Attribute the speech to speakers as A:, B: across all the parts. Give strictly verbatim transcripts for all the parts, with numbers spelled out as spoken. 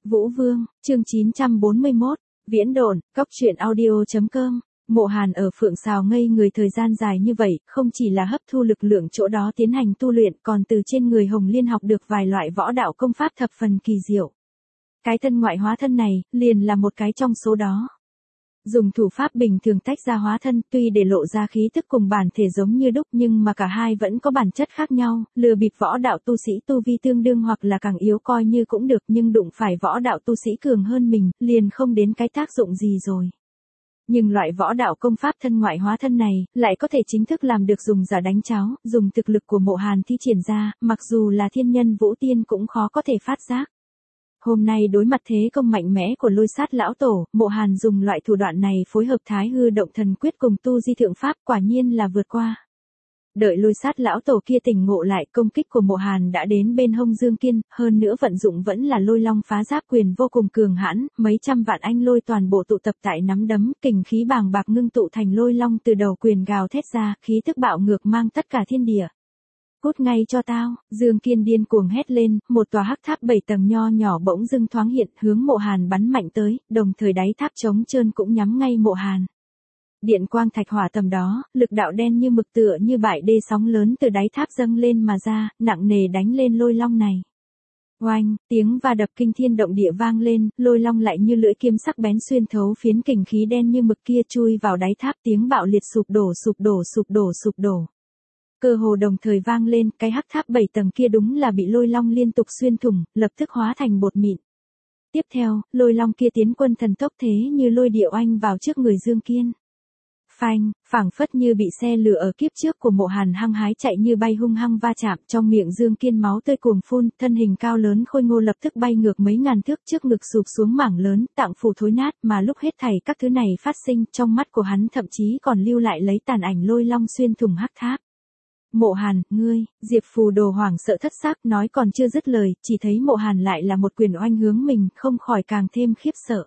A: Vũ Vương, chương chín trăm bốn mươi mốt, Viễn Độn, Cóc truyện audio chấm com. Mộ Hàn ở Phượng Sào ngây người thời gian dài như vậy, không chỉ là hấp thu lực lượng chỗ đó tiến hành tu luyện, còn từ trên người Hồng Liên học được vài loại võ đạo công pháp thập phần kỳ diệu. Cái thân ngoại hóa thân này, liền là một cái trong số đó. Dùng thủ pháp bình thường tách ra hóa thân, tuy để lộ ra khí tức cùng bản thể giống như đúc nhưng mà cả hai vẫn có bản chất khác nhau, lừa bịp võ đạo tu sĩ tu vi tương đương hoặc là càng yếu coi như cũng được, nhưng đụng phải võ đạo tu sĩ cường hơn mình, liền không đến cái tác dụng gì rồi. Nhưng loại võ đạo công pháp thân ngoại hóa thân này, lại có thể chính thức làm được dùng giả đánh cháo, dùng thực lực của Mộ Hàn thi triển ra, mặc dù là thiên nhân vũ tiên cũng khó có thể phát giác. Hôm nay đối mặt thế công mạnh mẽ của Lôi Sát lão tổ, Mộ Hàn dùng loại thủ đoạn này phối hợp Thái Hư Động Thần Quyết cùng tu di thượng pháp, quả nhiên là vượt qua. Đợi Lôi Sát lão tổ kia tỉnh ngộ lại, công kích của Mộ Hàn đã đến bên hông Dương Kiên, hơn nữa vận dụng vẫn là Lôi Long Phá Giáp quyền vô cùng cường hãn, mấy trăm vạn anh lôi toàn bộ tụ tập tại nắm đấm, kình khí bàng bạc ngưng tụ thành lôi long từ đầu quyền gào thét ra, khí tức bạo ngược mang tất cả thiên địa. Cút ngay cho tao, Dương Kiên điên cuồng hét lên, một tòa hắc tháp bảy tầng nho nhỏ bỗng dưng thoáng hiện, hướng Mộ Hàn bắn mạnh tới, đồng thời đáy tháp trống trơn cũng nhắm ngay Mộ Hàn. Điện quang thạch hỏa tầm đó, lực đạo đen như mực tựa như bãi đê sóng lớn từ đáy tháp dâng lên mà ra, nặng nề đánh lên lôi long này. Oanh, tiếng va đập kinh thiên động địa vang lên, lôi long lại như lưỡi kiếm sắc bén xuyên thấu phiến kình khí đen như mực kia chui vào đáy tháp, tiếng bạo liệt sụp đổ sụp đổ sụp đổ sụp đổ. Cơ hồ đồng thời vang lên, cái hắc tháp bảy tầng kia đúng là bị lôi long liên tục xuyên thủng, lập tức hóa thành bột mịn. Tiếp theo, lôi long kia tiến quân thần tốc thế như lôi địa oanh vào trước người Dương Kiên. Phanh, phảng phất như bị xe lửa ở kiếp trước của Mộ Hàn hăng hái chạy như bay hung hăng va chạm, trong miệng Dương Kiên máu tươi cuồng phun, thân hình cao lớn khôi ngô lập tức bay ngược mấy ngàn thước, trước ngực sụp xuống mảng lớn, tạng phủ thối nát, mà lúc hết thảy các thứ này phát sinh, trong mắt của hắn thậm chí còn lưu lại lấy tàn ảnh lôi long xuyên thủng hắc tháp. Mộ Hàn, ngươi, Diệp Phù Đồ hoảng sợ thất xác, nói còn chưa dứt lời, chỉ thấy Mộ Hàn lại là một quyền oanh hướng mình, không khỏi càng thêm khiếp sợ.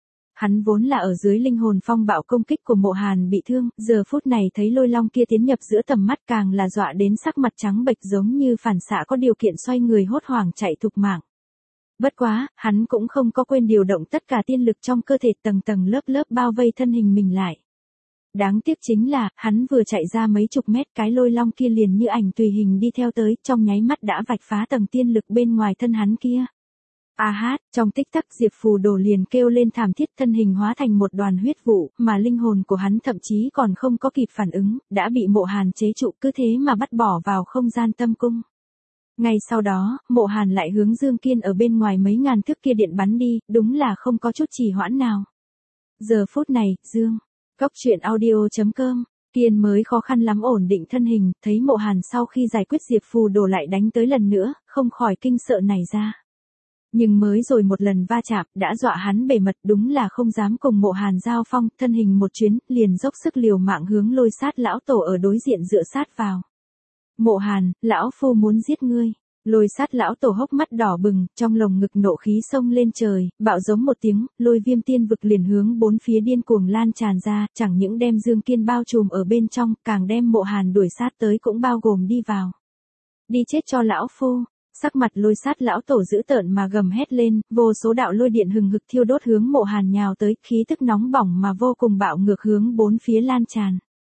A: Hắn vốn là ở dưới linh hồn phong bạo công kích của Mộ Hàn bị thương, giờ phút này thấy lôi long kia tiến nhập giữa tầm mắt càng là dọa đến sắc mặt trắng bệch giống như phản xạ có điều kiện xoay người hốt hoảng chạy thục mạng. Bất quá, hắn cũng không có quên điều động tất cả tiên lực trong cơ thể tầng tầng lớp lớp bao vây thân hình mình lại. Đáng tiếc chính là, hắn vừa chạy ra mấy chục mét cái lôi long kia liền như ảnh tùy hình đi theo tới, trong nháy mắt đã vạch phá tầng tiên lực bên ngoài thân hắn kia. A hát, trong tích tắc Diệp Phù Đồ liền kêu lên thảm thiết, thân hình hóa thành một đoàn huyết vụ, mà linh hồn của hắn thậm chí còn không có kịp phản ứng, đã bị Mộ Hàn chế trụ, cứ thế mà bắt bỏ vào không gian tâm cung. Ngay sau đó, Mộ Hàn lại hướng Dương Kiên ở bên ngoài mấy ngàn thước kia điện bắn đi, đúng là không có chút trì hoãn nào. Giờ phút này, Dương, Cóc truyện audio chấm com, Kiên mới khó khăn lắm ổn định thân hình, thấy Mộ Hàn sau khi giải quyết Diệp Phù Đồ lại đánh tới lần nữa, không khỏi kinh sợ nảy ra. Nhưng mới rồi một lần va chạm, đã dọa hắn bề mật, đúng là không dám cùng Mộ Hàn giao phong, thân hình một chuyến, liền dốc sức liều mạng hướng Lôi Sát lão tổ ở đối diện dựa sát vào. Mộ Hàn, lão phu muốn giết ngươi. Lôi Sát lão tổ hốc mắt đỏ bừng, trong lồng ngực nộ khí xông lên trời, bạo giống một tiếng, lôi viêm tiên vực liền hướng bốn phía điên cuồng lan tràn ra, chẳng những đem Dương Kiên bao trùm ở bên trong, càng đem Mộ Hàn đuổi sát tới cũng bao gồm đi vào. Đi chết cho lão phu. Sắc mặt Lôi Sát lão tổ dữ tợn mà gầm hét lên, vô số đạo lôi điện hừng hực thiêu đốt hướng Mộ Hàn nhào tới, khí tức nóng bỏng mà vô cùng bạo ngược hướng bốn phía lan tràn.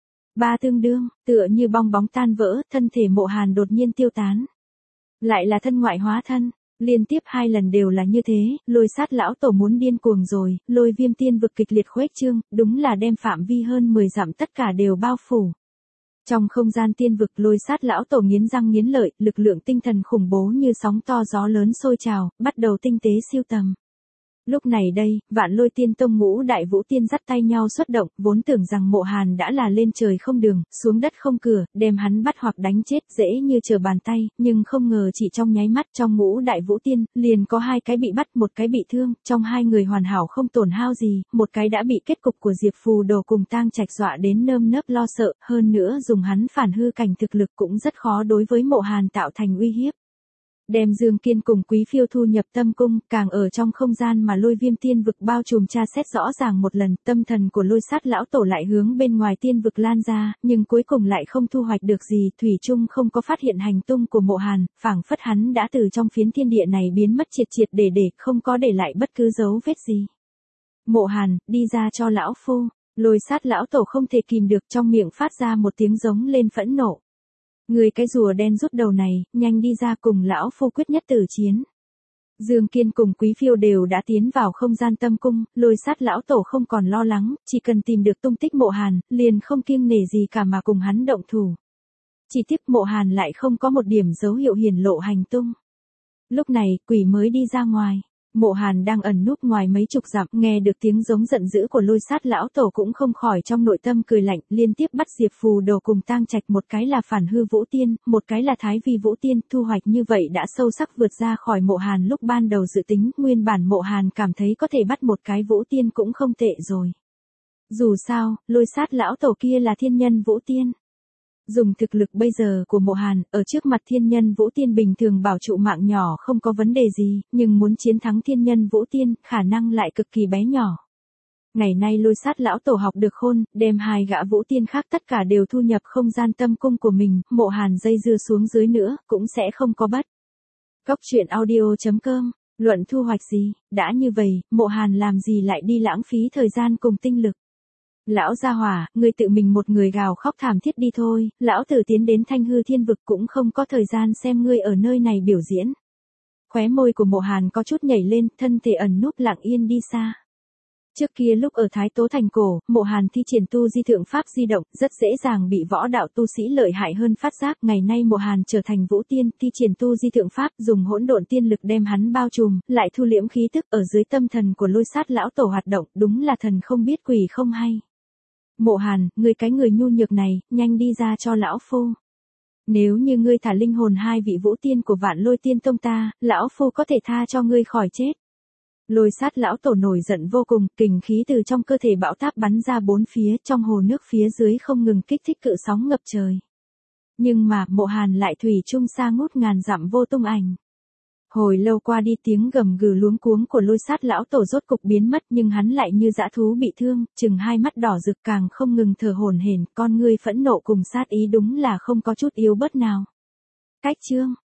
A: Ba tương đương, tựa như bong bóng tan vỡ, thân thể Mộ Hàn đột nhiên tiêu tán. Lại là thân ngoại hóa thân, liên tiếp hai lần đều là như thế, Lôi Sát lão tổ muốn điên cuồng rồi, lôi viêm tiên vực kịch liệt khuếch trương, đúng là đem phạm vi hơn mười dặm tất cả đều bao phủ. Trong không gian tiên vực, Lôi Sát lão tổ nghiến răng nghiến lợi, lực lượng tinh thần khủng bố như sóng to gió lớn sôi trào, bắt đầu tinh tế siêu tầm. Lúc này đây, Vạn Lôi Tiên Tông ngũ đại vũ tiên dắt tay nhau xuất động, vốn tưởng rằng Mộ Hàn đã là lên trời không đường, xuống đất không cửa, đem hắn bắt hoặc đánh chết dễ như trở bàn tay, nhưng không ngờ chỉ trong nháy mắt trong ngũ đại vũ tiên, liền có hai cái bị bắt, một cái bị thương, trong hai người hoàn hảo không tổn hao gì, một cái đã bị kết cục của Diệp Phù Đồ cùng Tang Trạch dọa đến nơm nớp lo sợ, hơn nữa dùng hắn phản hư cảnh thực lực cũng rất khó đối với Mộ Hàn tạo thành uy hiếp. Đem Dương Kiên cùng Quý Phiêu thu nhập tâm cung, càng ở trong không gian mà Lôi Viêm tiên vực bao trùm tra xét rõ ràng một lần, tâm thần của Lôi Sát lão tổ lại hướng bên ngoài tiên vực lan ra, nhưng cuối cùng lại không thu hoạch được gì, thủy chung không có phát hiện hành tung của Mộ Hàn, phảng phất hắn đã từ trong phiến thiên địa này biến mất triệt triệt để để, không có để lại bất cứ dấu vết gì. Mộ Hàn, đi ra cho lão phu. Lôi Sát lão tổ không thể kìm được, trong miệng phát ra một tiếng giống lên phẫn nộ. Người cái rùa đen rút đầu này, nhanh đi ra cùng lão phu quyết nhất tử chiến. Dương Kiên cùng Quý Phiêu đều đã tiến vào không gian tâm cung, Lôi Sát lão tổ không còn lo lắng, chỉ cần tìm được tung tích Mộ Hàn, liền không kiêng nể gì cả mà cùng hắn động thủ. Chỉ tiếc Mộ Hàn lại không có một điểm dấu hiệu hiển lộ hành tung. Lúc này, quỷ mới đi ra ngoài. Mộ Hàn đang ẩn núp ngoài mấy chục dặm, nghe được tiếng giống giận dữ của Lôi Sát lão tổ cũng không khỏi trong nội tâm cười lạnh, liên tiếp bắt Diệp Phù Đồ cùng Tang Trạch, một cái là Phản Hư Vũ Tiên, một cái là Thái Vi Vũ Tiên, thu hoạch như vậy đã sâu sắc vượt ra khỏi Mộ Hàn lúc ban đầu dự tính, nguyên bản Mộ Hàn cảm thấy có thể bắt một cái Vũ Tiên cũng không tệ rồi. Dù sao, Lôi Sát lão tổ kia là thiên nhân Vũ Tiên. Dùng thực lực bây giờ của Mộ Hàn, ở trước mặt thiên nhân Vũ Tiên bình thường bảo trụ mạng nhỏ không có vấn đề gì, nhưng muốn chiến thắng thiên nhân Vũ Tiên, khả năng lại cực kỳ bé nhỏ. Ngày nay Lôi Sát lão tổ học được khôn, đem hai gã Vũ Tiên khác tất cả đều thu nhập không gian tâm cung của mình, Mộ Hàn dây dưa xuống dưới nữa, cũng sẽ không có bất. Cốc truyện audio chấm com, luận thu hoạch gì, đã như vậy, Mộ Hàn làm gì lại đi lãng phí thời gian cùng tinh lực. Lão gia hỏa, ngươi tự mình một người gào khóc thảm thiết đi thôi, lão tử tiến đến Thanh Hư Thiên vực cũng không có thời gian xem ngươi ở nơi này biểu diễn. Khóe môi của Mộ Hàn có chút nhảy lên, thân thể ẩn núp lặng yên đi xa. Trước kia lúc ở Thái Tố Thành Cổ, Mộ Hàn thi triển tu di thượng pháp di động, rất dễ dàng bị võ đạo tu sĩ lợi hại hơn phát giác. Ngày nay Mộ Hàn trở thành Vũ Tiên, thi triển tu di thượng pháp, dùng hỗn độn tiên lực đem hắn bao trùm, lại thu liễm khí tức ở dưới tâm thần của Lôi Sát lão tổ hoạt động, đúng là thần không biết quỷ không hay. Mộ Hàn, ngươi cái người nhu nhược này, nhanh đi ra cho lão phu. Nếu như ngươi thả linh hồn hai vị Vũ Tiên của Vạn Lôi Tiên Tông ta, lão phu có thể tha cho ngươi khỏi chết. Lôi Sát lão tổ nổi giận vô cùng, kình khí từ trong cơ thể bão táp bắn ra bốn phía, trong hồ nước phía dưới không ngừng kích thích cự sóng ngập trời. Nhưng mà, Mộ Hàn lại thủy chung xa ngút ngàn dặm vô tung ảnh. Hồi lâu qua đi, tiếng gầm gừ luống cuống của Lôi Sát lão tổ rốt cục biến mất, nhưng hắn lại như dã thú bị thương, chừng hai mắt đỏ rực càng không ngừng thở hổn hển, con ngươi phẫn nộ cùng sát ý đúng là không có chút yếu bớt nào. Cách chương